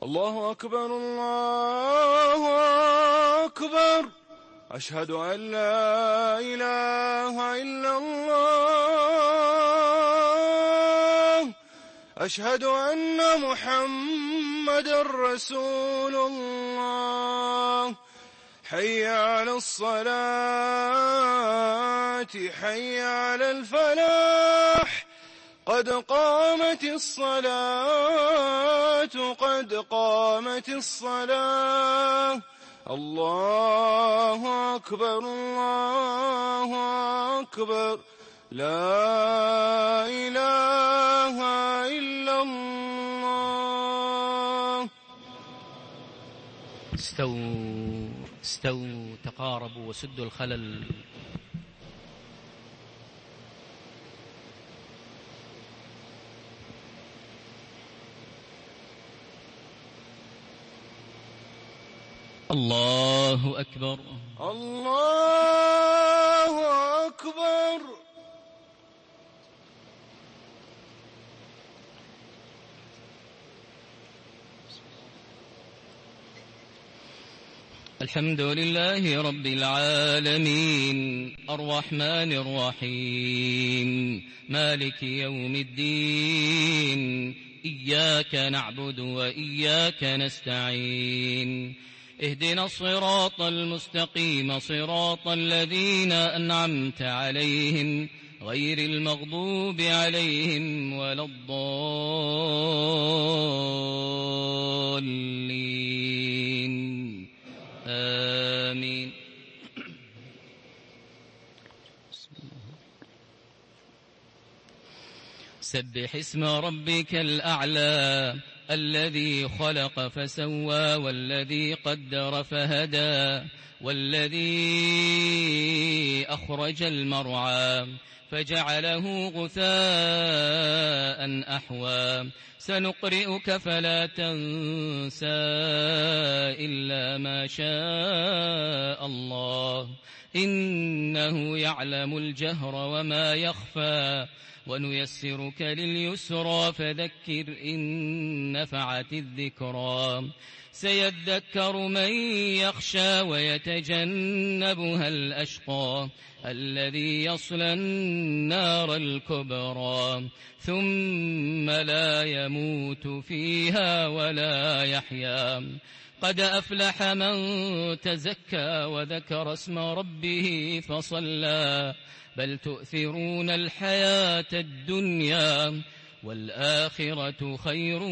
الله أكبر الله أكبر. أشهد أن لا إله إلا الله. أشهد أن محمدًا رسول الله. حي على الصلاة حي على الفلاح. قد قامت الصلاة قد قامت الصلاة. الله أكبر الله أكبر. لا إله إلا الله. استووا تقاربوا وسدوا الخلل. الله أكبر الله أكبر. الحمد لله رب العالمين الرحمن الرحيم مالك يوم الدين. إياك نعبد وإياك نستعين. اهدنا الصراط المستقيم صراط الذين أنعمت عليهم غير المغضوب عليهم ولا الضالين. آمين. سبح اسم ربك الأعلى الذي خلق فسوى والذي قدر فهدى والذي أخرج المرعى فجعله غثاء أحوى. سنقرئك فلا تنسى إلا ما شاء الله إنه يعلم الجهر وما يخفى. ونيسرك لليسرى فذكر إن نفعت الذكرى. سيذكر من يخشى ويتجنبها الأشقى الذي يصلى النار الكبرى ثم لا يموت فيها ولا يحيا. قد أفلح من تزكى وذكر اسم ربه فصلى. بل تؤثرون الحياة الدنيا والآخرة خير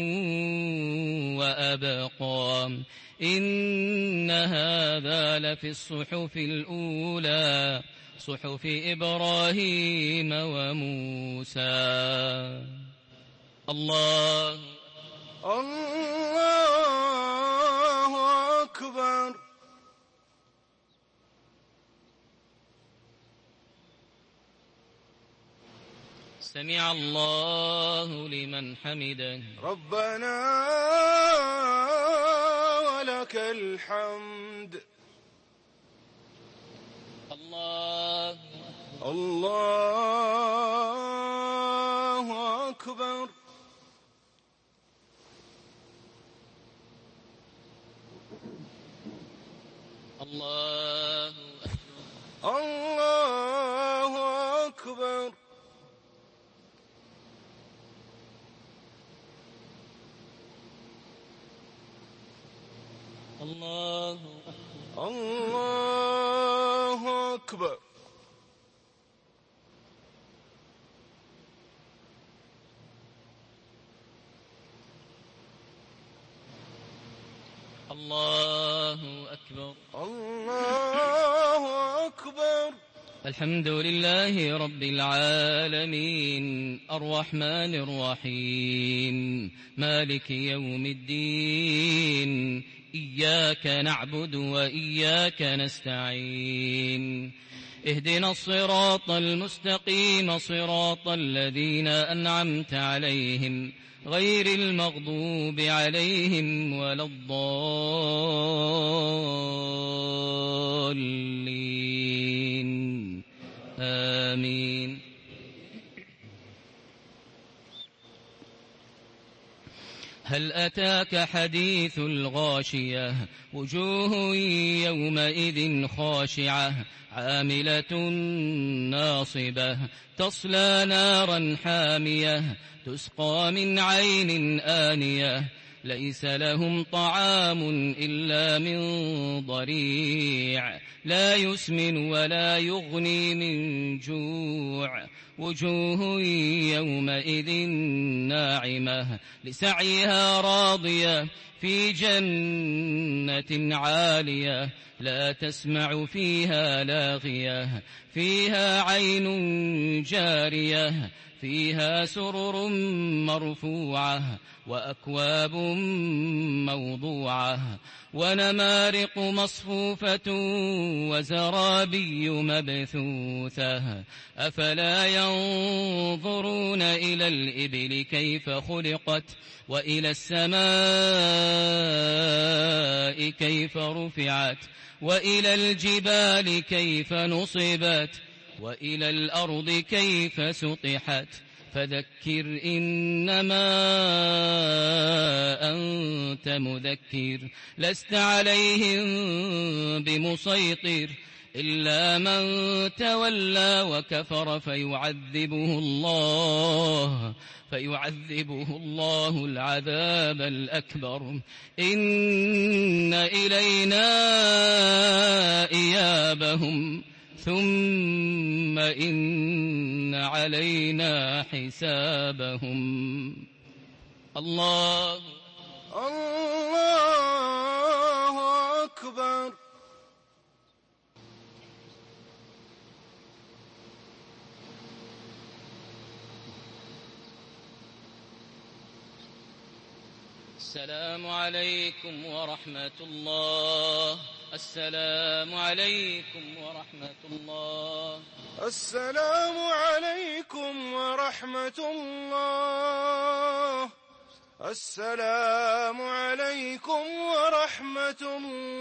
وأبقى. إن هذا لفي الصحف الأولى صحف إبراهيم وموسى. الله أكبر. سمع الله لمن حمده. ربنا ولك الحمد. الله أكبر. الله أكبر. الله أكبر. الله أكبر. الله أكبر. الحمد لله رب العالمين الرحمن الرحيم مالك يوم الدين. إياك نعبد وإياك نستعين. اهدنا الصراط المستقيم صراط الذين أنعمت عليهم غير المغضوب عليهم ولا الضالين. آمين. هل أتاك حديث الغاشية وجوه يومئذ خاشعة عاملة ناصبة تصلى نارا حامية تسقى من عين آنية ليس لهم طعام إلا من ضريع لا يسمن ولا يغني من جوع وجوه يومئذ ناعمة لسعيها راضية في جنة عالية لا تسمع فيها لاغية فيها عين جارية فيها سرر مرفوعة وأكواب موضوعة ونمارق مصفوفة وزرابي مبثوثة أفلا ينظرون إلى الإبل كيف خلقت وإلى السماء كيف رفعت وإلى الجبال كيف نصبت وإلى الأرض كيف سطحت فذكر إنما أنت مذكر لست عليهم بمسيطر إلا من تولى وكفر فيعذبه الله العذاب الأكبر إن إلينا إيابهم ثم إن علينا حسابهم الله أكبر. السلام عليكم ورحمة الله السلام عليكم ورحمة الله السلام عليكم ورحمة الله. السلام عليكم ورحمة الله.